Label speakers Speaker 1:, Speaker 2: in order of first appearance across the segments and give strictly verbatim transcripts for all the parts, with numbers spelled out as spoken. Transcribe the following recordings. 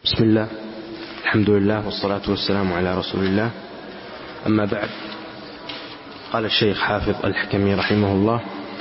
Speaker 1: بسم الله، الحمد لله، والصلاة والسلام على رسول الله. أما بعد، قال الشيخ حافظ الحكمي رحمه الله: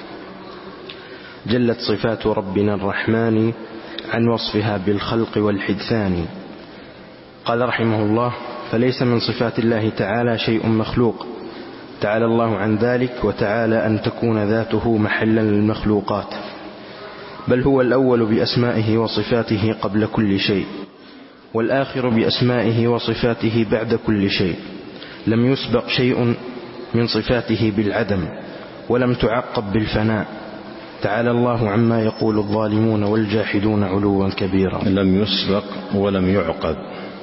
Speaker 1: جلت صفات ربنا الرحمن عن وصفها بالخلق والحدثان. قال رحمه الله: فليس من صفات الله تعالى شيء مخلوق، تعالى الله عن ذلك، وتعالى أن تكون ذاته محلا للمخلوقات، بل هو الأول بأسمائه وصفاته قبل كل شيء، والآخر بأسمائه وصفاته بعد كل شيء. لم يسبق شيء من صفاته بالعدم، ولم تعقب بالفناء. تعالى الله عما يقول الظالمون والجاحدون علوا كبيرا.
Speaker 2: لم يسبق ولم يعقب.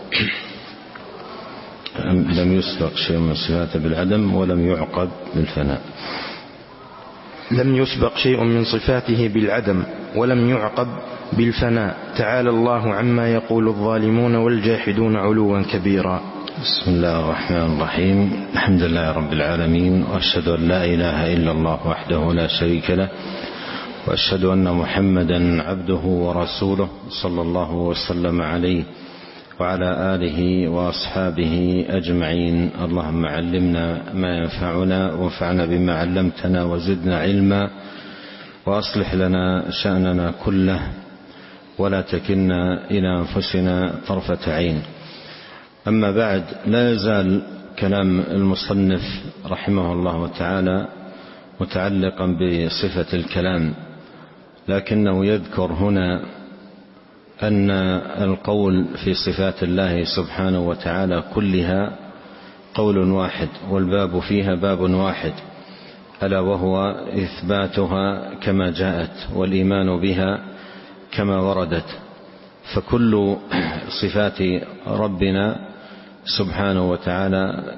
Speaker 2: لم يسبق شيء من صفاته بالعدم ولم يعقب بالفناء.
Speaker 1: لم يسبق شيء من صفاته بالعدم ولم يعقب بالفناء. تعالى الله عما يقول الظالمون والجاحدون علوا كبيرا.
Speaker 2: بسم الله الرحمن الرحيم. الحمد لله رب العالمين، وأشهد أن لا إله إلا الله وحده لا شريك له، وأشهد أن محمدا عبده ورسوله صلى الله وسلم عليه وعلى آله وأصحابه أجمعين. اللهم علمنا ما ينفعنا، وانفعنا بما علمتنا، وزدنا علما، وأصلح لنا شأننا كله، ولا تكلنا إلى أنفسنا طرفة عين. أما بعد، لا يزال كلام المصنف رحمه الله تعالى متعلقا بصفة الكلام، لكنه يذكر هنا أن القول في صفات الله سبحانه وتعالى كلها قول واحد، والباب فيها باب واحد، ألا وهو إثباتها كما جاءت والإيمان بها كما وردت. فكل صفات ربنا سبحانه وتعالى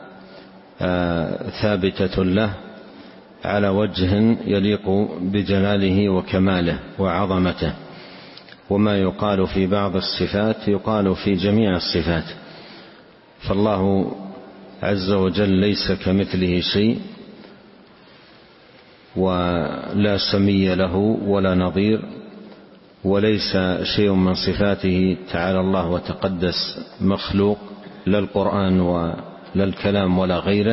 Speaker 2: ثابتة له على وجه يليق بجلاله وكماله وعظمته، وما يقال في بعض الصفات يقال في جميع الصفات. فالله عز وجل ليس كمثله شيء، ولا سمي له ولا نظير، وليس شيء من صفاته تعالى الله وتقدس مخلوق، لا القرآن ولا الكلام ولا غيره.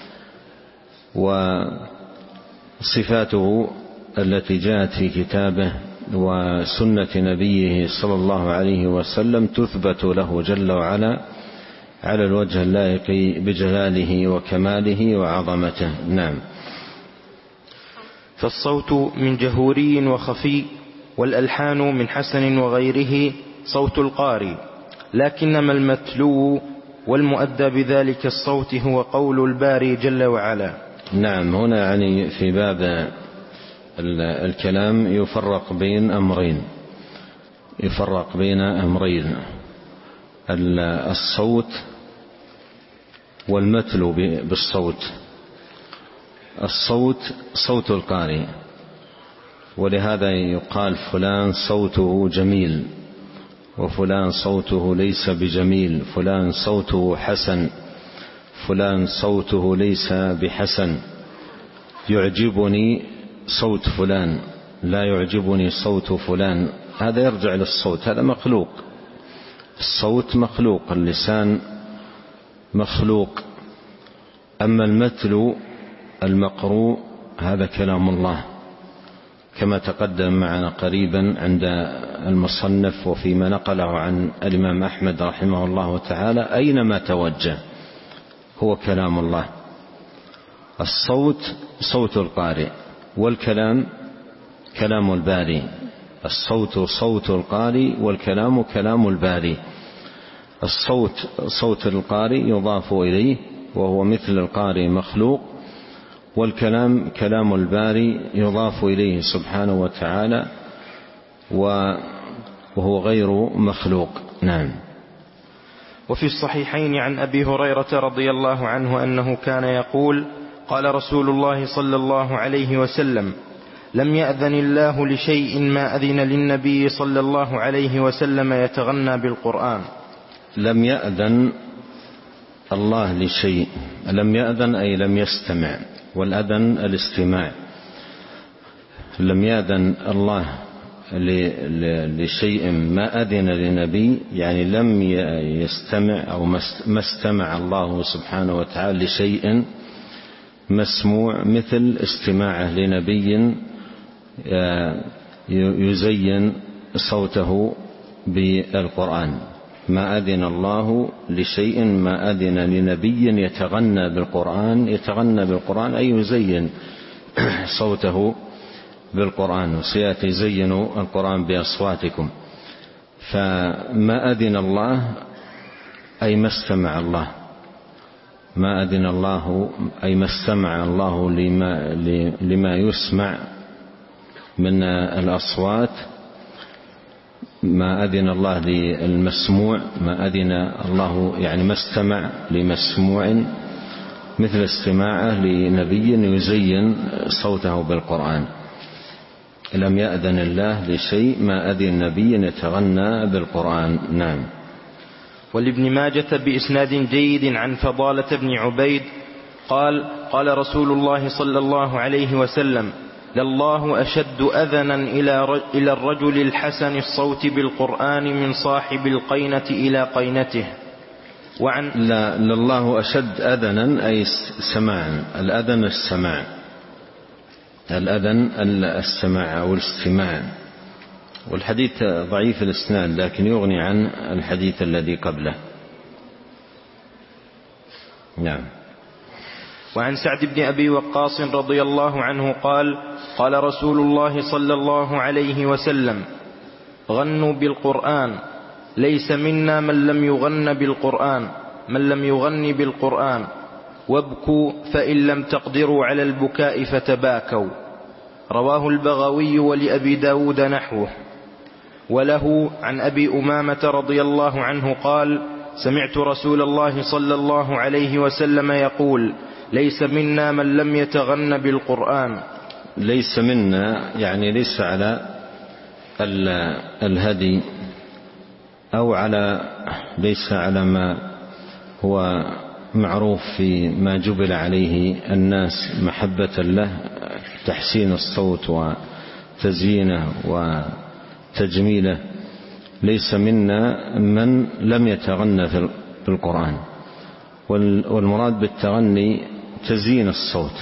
Speaker 2: وصفاته التي جاءت في كتابه وسنة نبيه صلى الله عليه وسلم تثبت له جل وعلا على الوجه اللائق بجلاله وكماله وعظمته. نعم.
Speaker 1: فالصوت من جهوري وخفي، والألحان من حسن وغيره صوت القارئ، لكنما المتلو والمؤدى بذلك الصوت هو قول الباري جل وعلا.
Speaker 2: نعم. هنا يعني في باب الكلام يفرق بين أمرين يفرق بين أمرين الصوت والمتلو بالصوت. الصوت صوت القارئ، ولهذا يقال فلان صوته جميل، وفلان صوته ليس بجميل، فلان صوته حسن، فلان صوته ليس بحسن. يعجبني صوت فلان، لا يعجبني صوت فلان. هذا يرجع للصوت، هذا مخلوق. الصوت مخلوق، اللسان مخلوق. أما المتلو المقروء هذا كلام الله، كما تقدم معنا قريبا عند المصنف وفيما نقله عن الإمام أحمد رحمه الله تعالى: أينما توجه هو كلام الله. الصوت صوت القارئ، والكلام كلام الباري. الصوت صوت القارئ، والكلام كلام الباري. الصوت صوت القارئ يضاف إليه وهو مثل القارئ مخلوق، والكلام كلام الباري يضاف إليه سبحانه وتعالى وهو غير مخلوق. نعم.
Speaker 1: وفي الصحيحين عن أبي هريرة رضي الله عنه أنه كان يقول: قال رسول الله صلى الله عليه وسلم: لم يأذن الله لشيء ما أذن للنبي صلى الله عليه وسلم يتغنى بالقرآن.
Speaker 2: لم يأذن الله لشيء، لم يأذن أي لم يستمع، والأذن الاستماع. لم يأذن الله لشيء ما أذن لنبي، يعني لم يستمع أو ما استمع الله سبحانه وتعالى لشيء مسموع مثل استماعه لنبي يزين صوته بالقرآن. ما أذن الله لشيء ما أذن لنبي يتغنى بالقرآن، يتغنى بالقرآن أي يزين صوته بالقرآن، وسيأتي زينوا القرآن بأصواتكم. فما أذن الله أي ما استمع الله، ما أذن الله أي ما استمع الله لما, لما يسمع من الأصوات. ما أذن الله للمسموع، ما أذن الله يعني ما استمع لمسموع مثل استماعه لنبي يزين صوته بالقرآن. لم يأذن الله لشيء ما أذن نبي يتغنى بالقرآن. نعم.
Speaker 1: ولابن ماجة بإسناد جيد عن فضالة بن عبيد قال قال رسول الله صلى الله عليه وسلم: لله أشد أذنا إلى الرجل الحسن الصوت بالقرآن من صاحب القينة إلى قينته. وعن
Speaker 2: لا لله أشد أذنا أي سماعا، الأذن السماع، الأذن السماع أو الاستماع. والحديث ضعيف الإسناد لكن يغني عن الحديث الذي قبله. نعم.
Speaker 1: وعن سعد بن أبي وقاص رضي الله عنه قال قال رسول الله صلى الله عليه وسلم: غنوا بالقرآن، ليس منا من لم يغن بالقرآن من لم يغن بالقرآن، وابكوا فإن لم تقدروا على البكاء فتباكوا. رواه البغوي ولأبي داود نحوه. وله عن أبي أمامة رضي الله عنه قال: سمعت رسول الله صلى الله عليه وسلم يقول: ليس منا من لم يتغن بالقرآن.
Speaker 2: ليس منا يعني ليس على الهدي أو على ليس على ما هو معروف في ما جبل عليه الناس محبة له، تحسين الصوت وتزيينه وتجميله. ليس منا من لم يتغنى في القرآن، والمراد بالتغني تزيين الصوت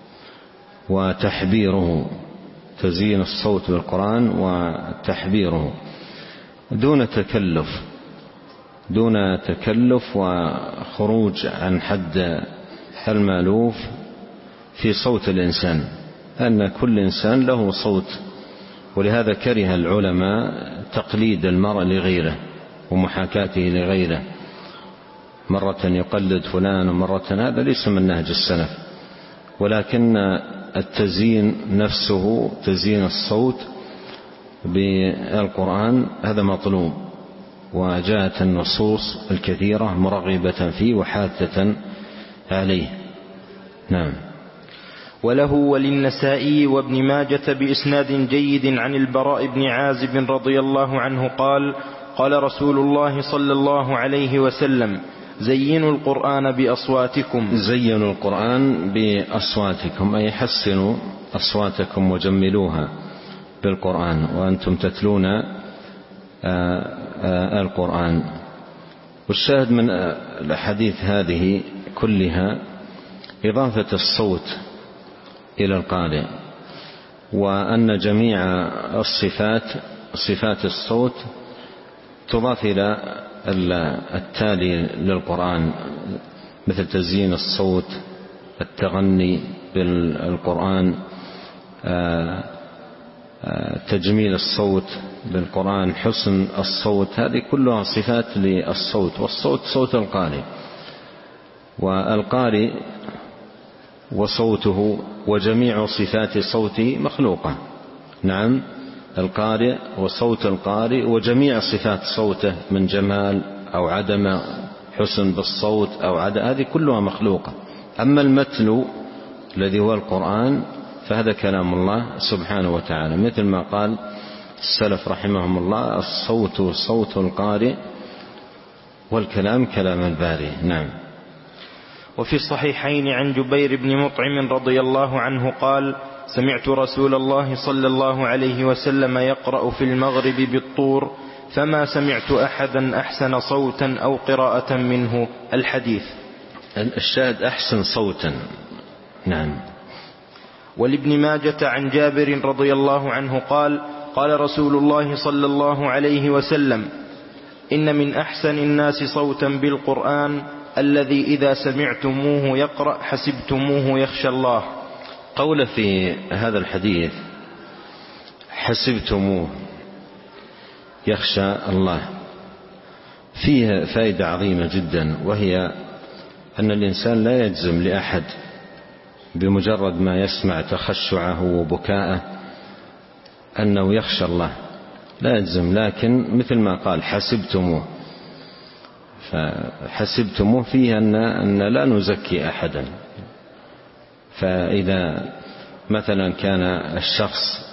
Speaker 2: وتحبيره، تزيين الصوت بالقرآن وتحبيره دون تكلف، دون تكلف وخروج عن حد المألوف في صوت الإنسان، أن كل إنسان له صوت. ولهذا كره العلماء تقليد المرء لغيره ومحاكاته لغيره، مرة يقلد فلان ومرة، هذا ليس من نهج السلف. ولكن التزيين نفسه، تزيين الصوت بالقرآن، هذا مطلوب، وجاءت النصوص الكثيرة مرغبة فيه وحاثة عليه. نعم.
Speaker 1: وله وللنسائي وابن ماجة بإسناد جيد عن البراء بن عازب رضي الله عنه قال قال رسول الله صلى الله عليه وسلم: زينوا القرآن بأصواتكم.
Speaker 2: زينوا القرآن بأصواتكم أي حسنوا أصواتكم وجملوها بالقرآن وأنتم تتلون القرآن. والشاهد من الحديث هذه كلها إضافة الصوت إلى القارئ، وأن جميع الصفات صفات الصوت تضاف إلى التالي للقرآن، مثل تزيين الصوت، التغني بالقرآن، تجميل الصوت بالقرآن، حسن الصوت، هذه كلها صفات للصوت. والصوت صوت القارئ، والقارئ وصوته وجميع صفات صوته مخلوقة. نعم، القارئ وصوت القارئ وجميع صفات صوته من جمال أو عدم حسن بالصوت أو عدم، هذه كلها مخلوقة. أما المتلو الذي هو القرآن فهذا كلام الله سبحانه وتعالى، مثل ما قال السلف رحمهم الله: الصوت صوت القارئ والكلام كلام الباري. نعم.
Speaker 1: وفي الصحيحين عن جبير بن مطعم رضي الله عنه قال: سمعت رسول الله صلى الله عليه وسلم يقرأ في المغرب بالطور فما سمعت أحدا أحسن صوتا أو قراءة منه. الحديث.
Speaker 2: الشاهد أحسن صوتا. نعم.
Speaker 1: ولابن ماجة عن جابر رضي الله عنه قال قال رسول الله صلى الله عليه وسلم إن من أحسن الناس صوتا بالقرآن الذي إذا سمعتموه يقرأ حسبتموه يخشى الله.
Speaker 2: قول في هذا الحديث حسبتموه يخشى الله فيه فائدة عظيمة جدا، وهي أن الإنسان لا يجزم لأحد بمجرد ما يسمع تخشعه وبكاءه أنه يخشى الله، لا يجزم، لكن مثل ما قال حسبتموه، فحسبتموه فيه أن, أن لا نزكي أحدا. فإذا مثلا كان الشخص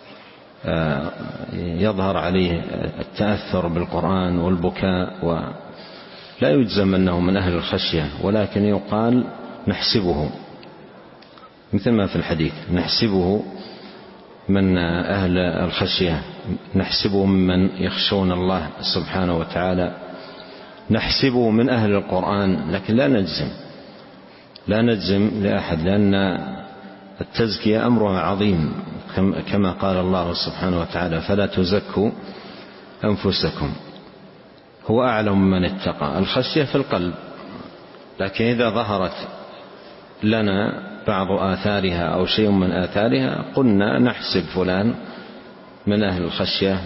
Speaker 2: يظهر عليه التأثر بالقرآن والبكاء ولا يجزم أنه من أهل الخشية، ولكن يقال نحسبه مثل ما في الحديث نحسبه من أهل الخشية، نحسبه من يخشون الله سبحانه وتعالى، نحسبه من أهل القرآن، لكن لا نجزم لا نجزم لأحد، لأن التزكية أمرها عظيم كما قال الله سبحانه وتعالى فلا تزكوا أنفسكم هو أعلم من اتقى. الخشية في القلب، لكن إذا ظهرت لنا بعض آثارها أو شيء من آثارها قلنا نحسب فلان من أهل الخشية،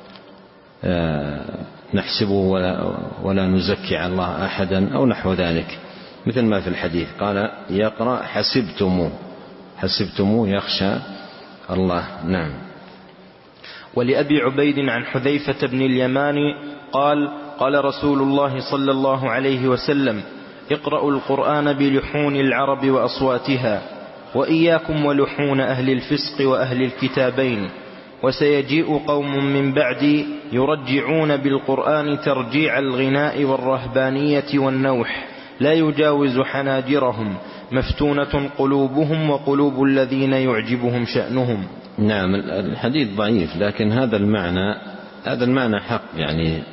Speaker 2: نحسبه ولا, ولا نزكي على الله أحدا أو نحو ذلك، مثل ما في الحديث قال يقرأ حسبتموه حسبتموه يخشى الله. نعم.
Speaker 1: ولأبي عبيد عن حذيفة بن اليمان قال قال رسول الله صلى الله عليه وسلم اقرأوا القرآن بلحون العرب وأصواتها وإياكم ولحون أهل الفسق وأهل الكتابين، وسيجيء قوم من بعدي يرجعون بالقرآن ترجيع الغناء والرهبانية والنوح لا يجاوز حناجرهم مفتونة قلوبهم وقلوب الذين يعجبهم شأنهم.
Speaker 2: نعم. الحديث ضعيف، لكن هذا المعنى هذا المعنى حق يعني،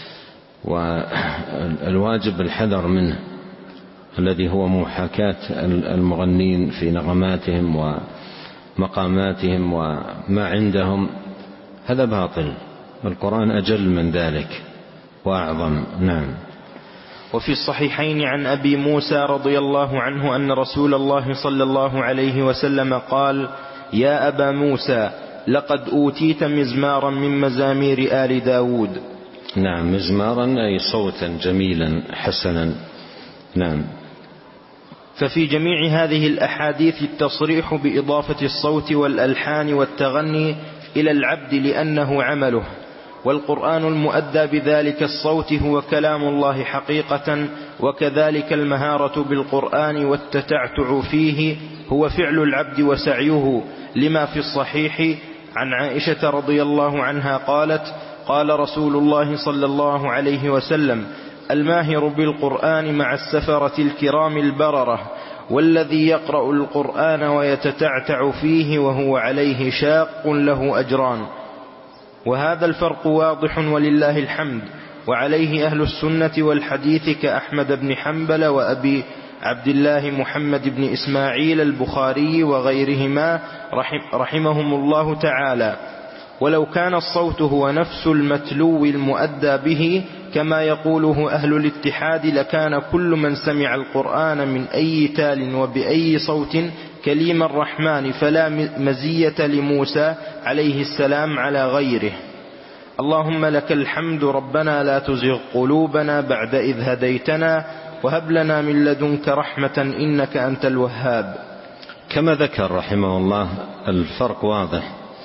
Speaker 2: والواجب الحذر منه الذي هو محاكاة المغنين في نغماتهم ومقاماتهم وما عندهم، هذا باطل، القرآن أجل من ذلك وأعظم. نعم.
Speaker 1: وفي الصحيحين عن أبي موسى رضي الله عنه أن رسول الله صلى الله عليه وسلم قال يا أبا موسى لقد أوتيت مزمارا من مزامير آل داود.
Speaker 2: نعم. مزمارا أي صوتا جميلا حسنا. نعم.
Speaker 1: ففي جميع هذه الأحاديث التصريح بإضافة الصوت والألحان والتغني إلى العبد لأنه عمله، والقرآن المؤدى بذلك الصوت هو كلام الله حقيقة، وكذلك المهارة بالقرآن والتتعتع فيه هو فعل العبد وسعيه، لما في الصحيح عن عائشة رضي الله عنها قالت قال رسول الله صلى الله عليه وسلم الماهر بالقرآن مع السفرة الكرام البررة، والذي يقرأ القرآن ويتتعتع فيه وهو عليه شاق له أجران. وهذا الفرق واضح ولله الحمد، وعليه أهل السنة والحديث كأحمد بن حنبل وأبي عبد الله محمد بن إسماعيل البخاري وغيرهما رحم رحمهم الله تعالى. ولو كان الصوت هو نفس المتلو المؤدى به كما يقوله أهل الاتحاد لكان كل من سمع القرآن من أي تال وبأي صوت كليم الرحمن، فلا مزية لموسى عليه السلام على غيره. اللهم لك الحمد ربنا لا تزغ قلوبنا بعد إذ هديتنا وهب لنا من لدنك رحمة إنك أنت الوهاب.
Speaker 2: كما ذكر رحمه الله الفرق واضح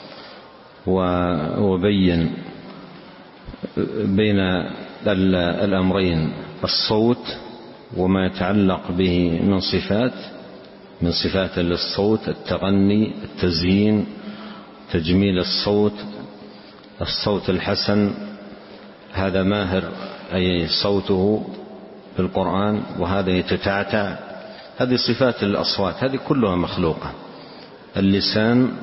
Speaker 2: وبين بين الأمرين، الصوت وما يتعلق به من صفات من صفات للصوت، التغني، التزيين، تجميل الصوت، الصوت الحسن هذا ماهر أي صوته بالقرآن، وهذا يتتعتع، هذه صفات الأصوات، هذه كلها مخلوقة اللسان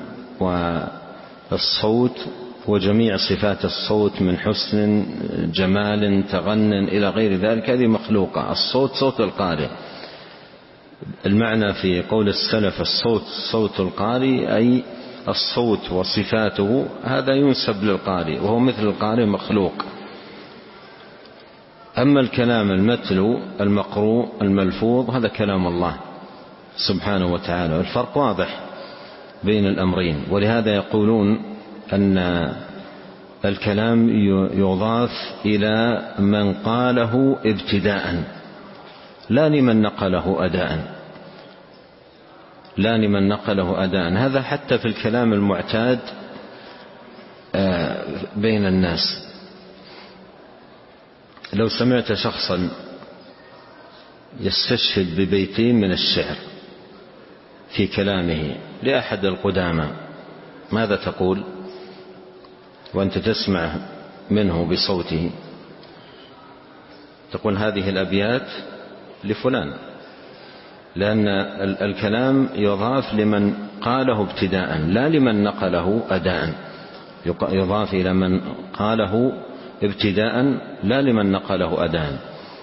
Speaker 2: والصوت وجميع صفات الصوت من حسن، جمال، تغنن إلى غير ذلك، هذه مخلوقة. الصوت صوت القارئ. المعنى في قول السلف الصوت صوت القارئ أي الصوت وصفاته هذا ينسب للقارئ، وهو مثل القارئ مخلوق. أما الكلام المتلو المقروء الملفوظ هذا كلام الله سبحانه وتعالى. الفرق واضح بين الأمرين، ولهذا يقولون أن الكلام يضاف إلى من قاله ابتداء لا لمن نقله أداء، لا لمن نقله أداء. هذا حتى في الكلام المعتاد بين الناس. لو سمعت شخصا يستشهد ببيتين من الشعر في كلامه لأحد القدامى ماذا تقول وأنت تسمع منه بصوته؟ تقول هذه الأبيات لفلان، لأن الكلام يضاف لمن قاله ابتداء لا لمن نقله أداء، يضاف إلى من قاله ابتداء لا لمن نقله أداء.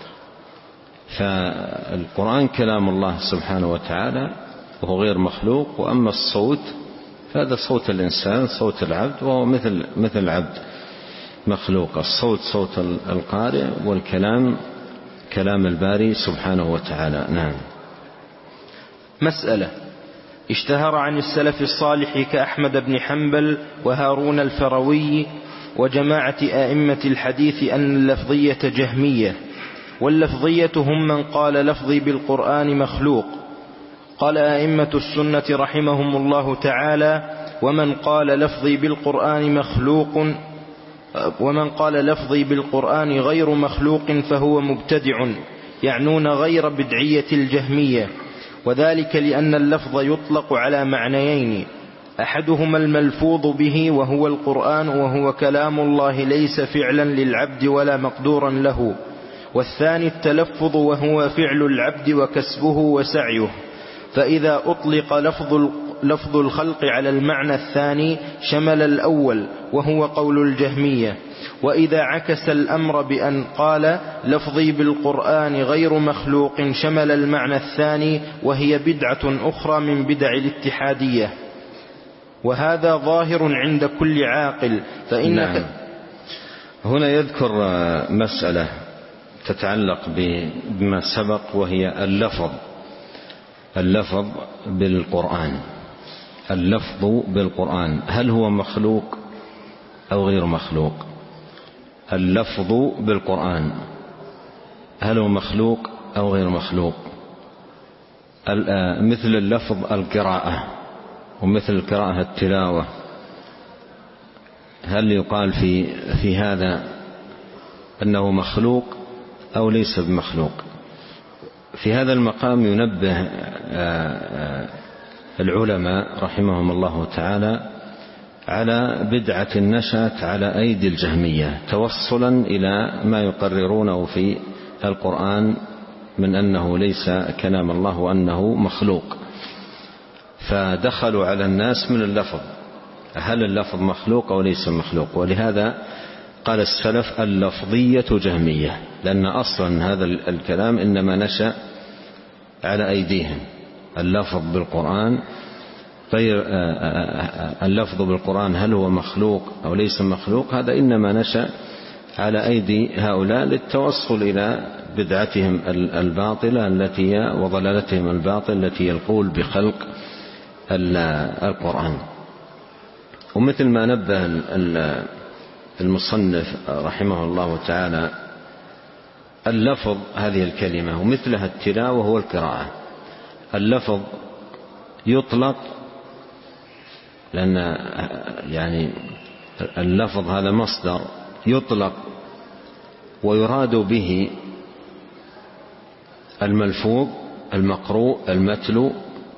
Speaker 2: فالقرآن كلام الله سبحانه وتعالى وهو غير مخلوق، وأما الصوت فهذا صوت الإنسان صوت العبد، وهو مثل مثل العبد مخلوق. الصوت صوت القارئ، والكلام كلام الباري سبحانه وتعالى. نعم.
Speaker 1: مسألة: اشتهر عن السلف الصالح كأحمد بن حنبل وهارون الفروي وجماعة أئمة الحديث أن اللفظية جهمية، واللفظية هم من قال لفظي بالقرآن مخلوق. قال أئمة السنة رحمهم الله تعالى: ومن قال لفظي بالقرآن مخلوق ومن قال لفظي بالقرآن غير مخلوق فهو مبتدع، يعنون غير بدعية الجهمية، وذلك لأن اللفظ يطلق على معنيين: أحدهما الملفوظ به وهو القرآن وهو كلام الله ليس فعلا للعبد ولا مقدورا له، والثاني التلفظ وهو فعل العبد وكسبه وسعيه. فإذا أطلق لفظ لفظ الخلق على المعنى الثاني شمل الأول وهو قول الجهمية، وإذا عكس الأمر بأن قال لفظي بالقرآن غير مخلوق شمل المعنى الثاني، وهي بدعة أخرى من بدع الاتحادية، وهذا ظاهر عند كل عاقل. فإنك
Speaker 2: نعم. هنا يذكر مسألة تتعلق بما سبق، وهي اللفظ اللفظ بالقرآن. اللفظ بالقرآن هل هو مخلوق أو غير مخلوق؟ اللفظ بالقرآن هل هو مخلوق أو غير مخلوق؟ مثل اللفظ القراءة، ومثل القراءة التلاوة، هل يقال في في هذا أنه مخلوق أو ليس بمخلوق؟ في هذا المقام ينبه العلماء رحمهم الله تعالى على بدعة نشأت على أيدي الجهمية توصلا إلى ما يقررونه في القرآن من أنه ليس كلام الله وأنه مخلوق. فدخلوا على الناس من اللفظ، هل اللفظ مخلوق أو ليس مخلوق؟ ولهذا قال السلف اللفظية جهمية، لأن أصلا هذا الكلام إنما نشأ على أيديهم. اللفظ بالقرآن غير اللفظ بالقرآن هل هو مخلوق أو ليس مخلوق، هذا إنما نشأ على أيدي هؤلاء للتوصل إلى بدعتهم الباطلة التي وضلالتهم الباطل التي يقول بخلق القرآن. ومثل ما نبه المصنف رحمه الله تعالى، اللفظ هذه الكلمة ومثلها التلاوة هو القراءة. اللفظ يطلق لأن يعني اللفظ هذا مصدر يطلق ويراد به الملفوظ المقروء المتلو،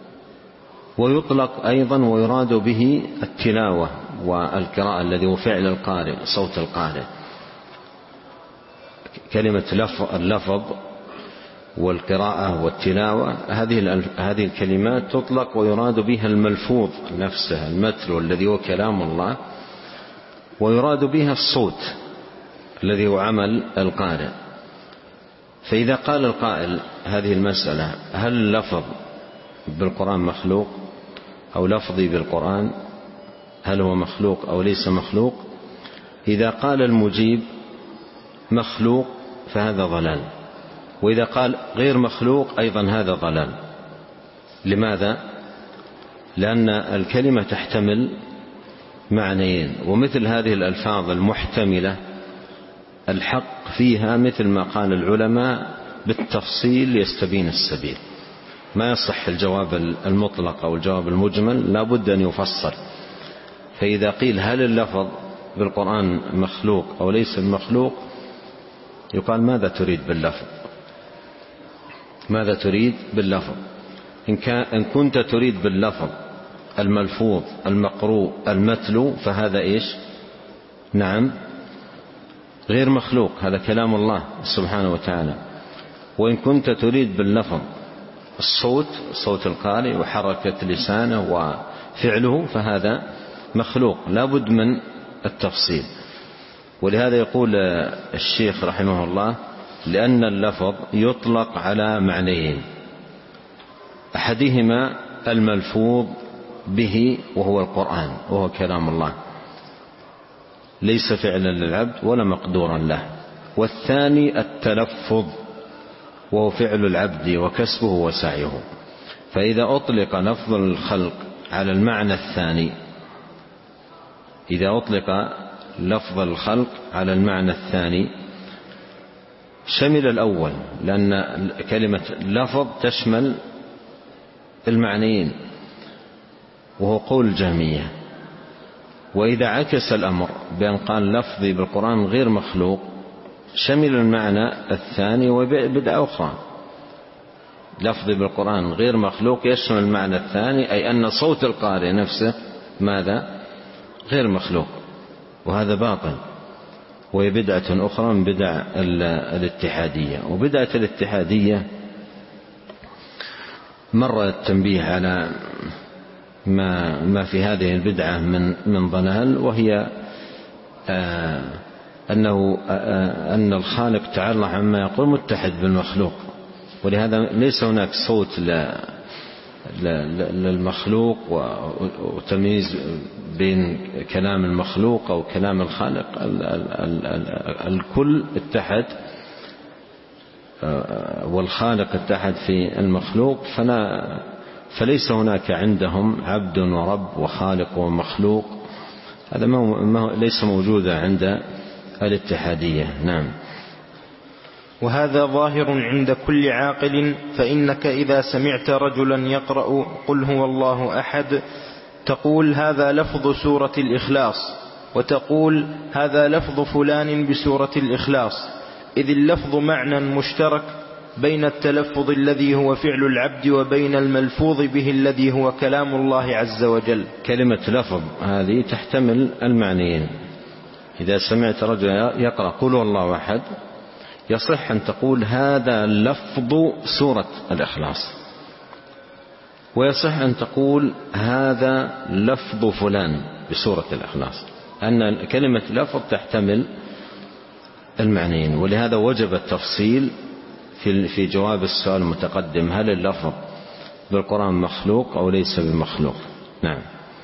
Speaker 2: ويطلق أيضا ويراد به التلاوة والقراءة الذي هو فعل القارئ صوت القارئ. كلمة اللفظ والقراءة والتلاوة، هذه هذه الكلمات تطلق ويراد بها الملفوظ نفسه المتلو الذي هو كلام الله، ويراد بها الصوت الذي هو عمل القارئ. فإذا قال القائل هذه المسألة هل اللفظ بالقرآن مخلوق أو لفظي بالقرآن هل هو مخلوق أو ليس مخلوق، إذا قال المجيب مخلوق فهذا ضلال، وإذا قال غير مخلوق أيضا هذا ضلال. لماذا؟ لأن الكلمة تحتمل معنيين، ومثل هذه الألفاظ المحتملة الحق فيها مثل ما قال العلماء بالتفصيل يستبين السبيل. ما يصح الجواب المطلق أو الجواب المجمل، لا بد أن يفصل. فإذا قيل هل اللفظ بالقرآن مخلوق أو ليس المخلوق، يقال ماذا تريد باللفظ؟ ماذا تريد باللفظ؟ إن, كان إن كنت تريد باللفظ الملفوظ المقروء المتلو فهذا إيش؟ نعم غير مخلوق، هذا كلام الله سبحانه وتعالى. وإن كنت تريد باللفظ الصوت صوت القارئ وحركة لسانه وفعله فهذا مخلوق، لا بد من التفصيل. ولهذا يقول الشيخ رحمه الله لأن اللفظ يطلق على معنيين، أحدهما الملفوظ به وهو القرآن وهو كلام الله ليس فعلا للعبد ولا مقدورا له، والثاني التلفظ وهو فعل العبد وكسبه وسعيه. فإذا أطلق لفظ الخلق على المعنى الثاني، إذا أطلق لفظ الخلق على المعنى الثاني شمل الأول، لأن كلمة لفظ تشمل المعنيين وهو قول الجهمية. وإذا عكس الأمر بأن قال لفظي بالقرآن غير مخلوق شمل المعنى الثاني وبدعة أخرى. لفظي بالقرآن غير مخلوق يشمل المعنى الثاني، أي أن صوت القارئ نفسه ماذا؟ غير مخلوق، وهذا باطل، وهي بدعة أخرى من بدع الاتحادية. وبدعة الاتحادية مر التنبيه على ما ما في هذه البدعة من من ضلال، وهي آه أنه آه أن الخالق تعالى عما يقول متحد بالمخلوق، ولهذا ليس هناك صوت للمخلوق وتمييز بين كلام المخلوق أو كلام الخالق. الكل اتحد والخالق اتحد في المخلوق، فلا فليس هناك عندهم عبد ورب وخالق ومخلوق، هذا ما ليس موجودا عند الاتحادية. نعم.
Speaker 1: وهذا ظاهر عند كل عاقل، فإنك إذا سمعت رجلا يقرأ قل هو الله أحد تقول هذا لفظ سورة الإخلاص، وتقول هذا لفظ فلان بسورة الإخلاص، إذ اللفظ معنى مشترك بين التلفظ الذي هو فعل العبد وبين الملفوظ به الذي هو كلام الله عز وجل.
Speaker 2: كلمة لفظ هذه تحتمل المعنيين. إذا سمعت رجل يقرأ قل هو الله أحد يصح أن تقول هذا لفظ سورة الإخلاص، ويصح أن تقول هذا لفظ فلان بسورة الإخلاص، أن كلمة لفظ تحتمل المعنيين. ولهذا وجب التفصيل في في جواب السؤال المتقدم هل اللفظ بالقرآن مخلوق أو ليس بمخلوق. نعم.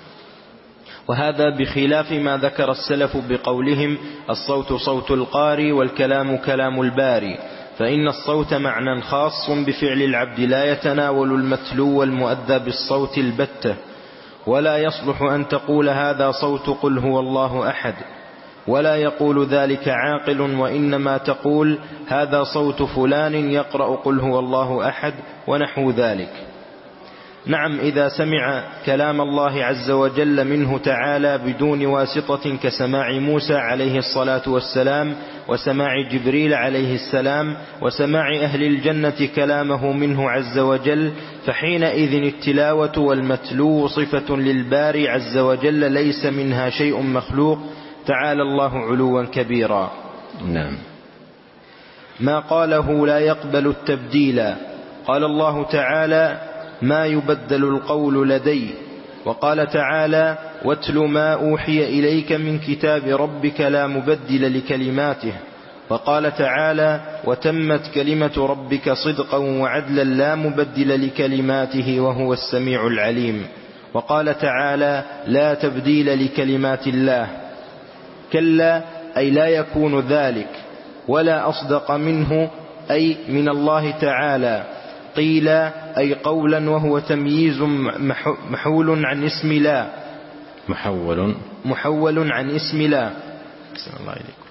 Speaker 1: وهذا بخلاف ما ذكر السلف بقولهم الصوت صوت القاري والكلام كلام الباري، فإن الصوت معنى خاص بفعل العبد لا يتناول المتلو والمؤدى بالصوت البتة، ولا يصلح أن تقول هذا صوت قل هو الله أحد، ولا يقول ذلك عاقل، وإنما تقول هذا صوت فلان يقرأ قل هو الله أحد ونحو ذلك. نعم، إذا سمع كلام الله عز وجل منه تعالى بدون واسطة كسماع موسى عليه الصلاة والسلام وسماع جبريل عليه السلام وسماع أهل الجنة كلامه منه عز وجل، فحينئذ التلاوة والمتلو صفة للباري عز وجل ليس منها شيء مخلوق، تعالى الله علوا كبيرا.
Speaker 2: نعم.
Speaker 1: ما قاله لا يقبل التبديل. قال الله تعالى: ما يبدل القول لدي. وقال تعالى: واتل ما أوحي إليك من كتاب ربك لا مبدل لكلماته. وقال تعالى: وتمت كلمة ربك صدقا وعدلا لا مبدل لكلماته وهو السميع العليم. وقال تعالى: لا تبديل لكلمات الله. كلا، أي لا يكون ذلك، ولا أصدق منه، أي من الله تعالى. قيل، أي قولا، وهو تمييز محول عن اسم لا
Speaker 2: محول
Speaker 1: محول عن اسم لا. بسم الله عليكم.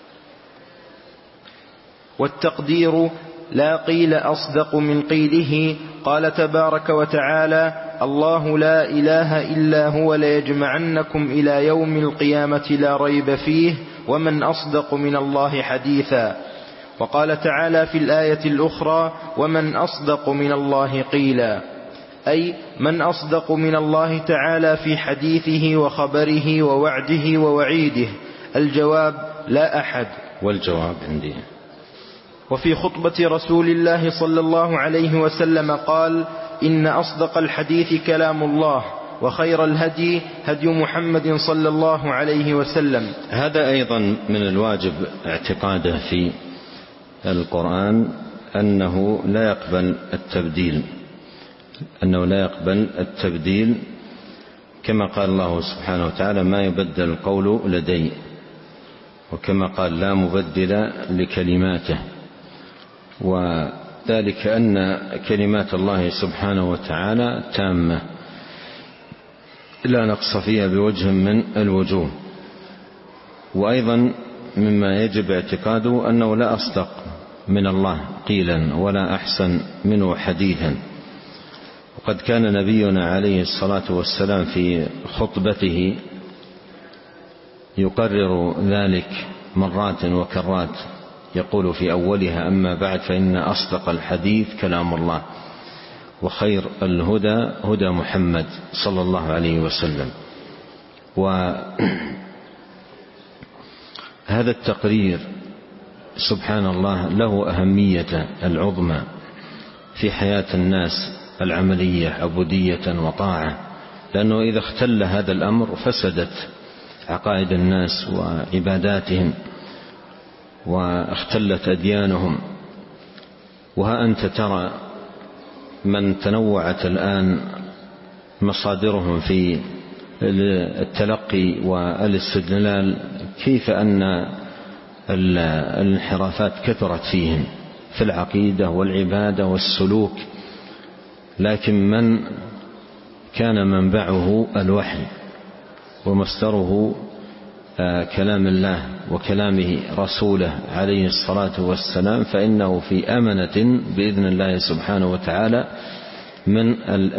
Speaker 1: والتقدير: لا قيل أصدق من قيله. قال تبارك وتعالى: الله لا إله إلا هو ليجمعنكم إلى يوم القيامة لا ريب فيه ومن أصدق من الله حديثا. وقال تعالى في الآية الأخرى: ومن أصدق من الله قيلا، أي من أصدق من الله تعالى في حديثه وخبره ووعده ووعيده. الجواب: لا أحد.
Speaker 2: والجواب عندي.
Speaker 1: وفي خطبة رسول الله صلى الله عليه وسلم قال: إن أصدق الحديث كلام الله، وخير الهدي هدي محمد صلى الله عليه وسلم.
Speaker 2: هذا أيضا من الواجب اعتقاده في القرآن، أنه لا يقبل التبديل أنه لا يقبل التبديل كما قال الله سبحانه وتعالى: ما يبدل القول لدي، وكما قال: لا مبدل لكلماته. وذلك أن كلمات الله سبحانه وتعالى تامة لا نقص فيها بوجه من الوجوه. وأيضا مما يجب اعتقاده أنه لا أصدق من الله قيلا ولا أحسن منه حديثا. وقد كان نبينا عليه الصلاة والسلام في خطبته يقرر ذلك مرات وكرات، يقول في أولها: أما بعد فإن أصدق الحديث كلام الله، وخير الهدى هدى محمد صلى الله عليه وسلم. وهذا التقرير سبحان الله له أهمية العظمى في حياة الناس العملية عبودية وطاعة، لأنه إذا اختل هذا الأمر فسدت عقائد الناس وعباداتهم واختلت أديانهم. وها أنت ترى من تنوعت الآن مصادرهم في التلقي والاستدلال، كيف أن الانحرافات كثرت فيهم في العقيدة والعبادة والسلوك. لكن من كان منبعه الوحي ومصدره كلام الله وكلامه رسوله عليه الصلاة والسلام، فإنه في أمنة بإذن الله سبحانه وتعالى من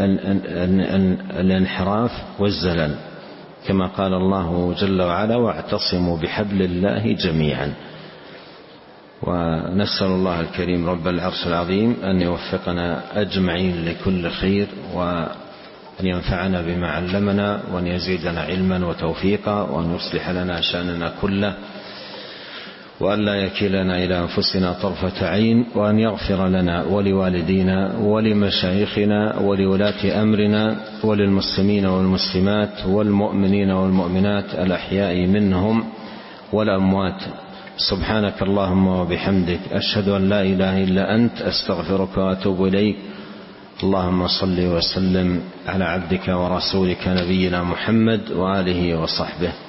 Speaker 2: الانحراف والزلل، كما قال الله جل وعلا: واعتصموا بحبل الله جميعا. ونسأل الله الكريم رب العرش العظيم أن يوفقنا أجمعين لكل خير، وأن ينفعنا بما علمنا، وأن يزيدنا علما وتوفيقا، وأن يصلح لنا شأننا كله، وأن لا يكلنا إلى أنفسنا طرفة عين، وأن يغفر لنا ولوالدينا ولمشايخنا ولولاة أمرنا وللمسلمين والمسلمات والمؤمنين والمؤمنات الأحياء منهم والأموات. سبحانك اللهم وبحمدك، أشهد أن لا إله إلا أنت، أستغفرك وأتوب إليك. اللهم صل وسلم على عبدك ورسولك نبينا محمد وآله وصحبه.